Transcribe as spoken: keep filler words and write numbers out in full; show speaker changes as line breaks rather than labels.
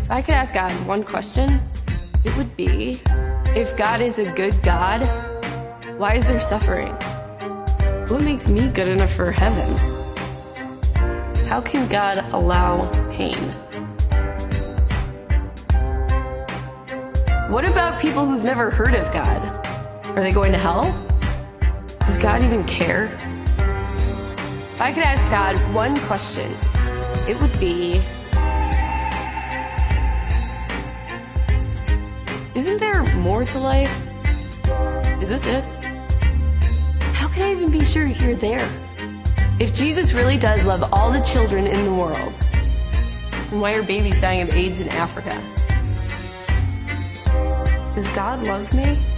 If I could ask God one question, it would be, if God is a good God, why is there suffering? What makes me good enough for heaven? How can God allow pain? What about people who've never heard of God? Are they going to hell? Does God even care? If I could ask God one question, it would be, isn't there more to life? Is this it? How can I even be sure you're there? If Jesus really does love all the children in the world, then why are babies dying of AIDS in Africa? Does God love me?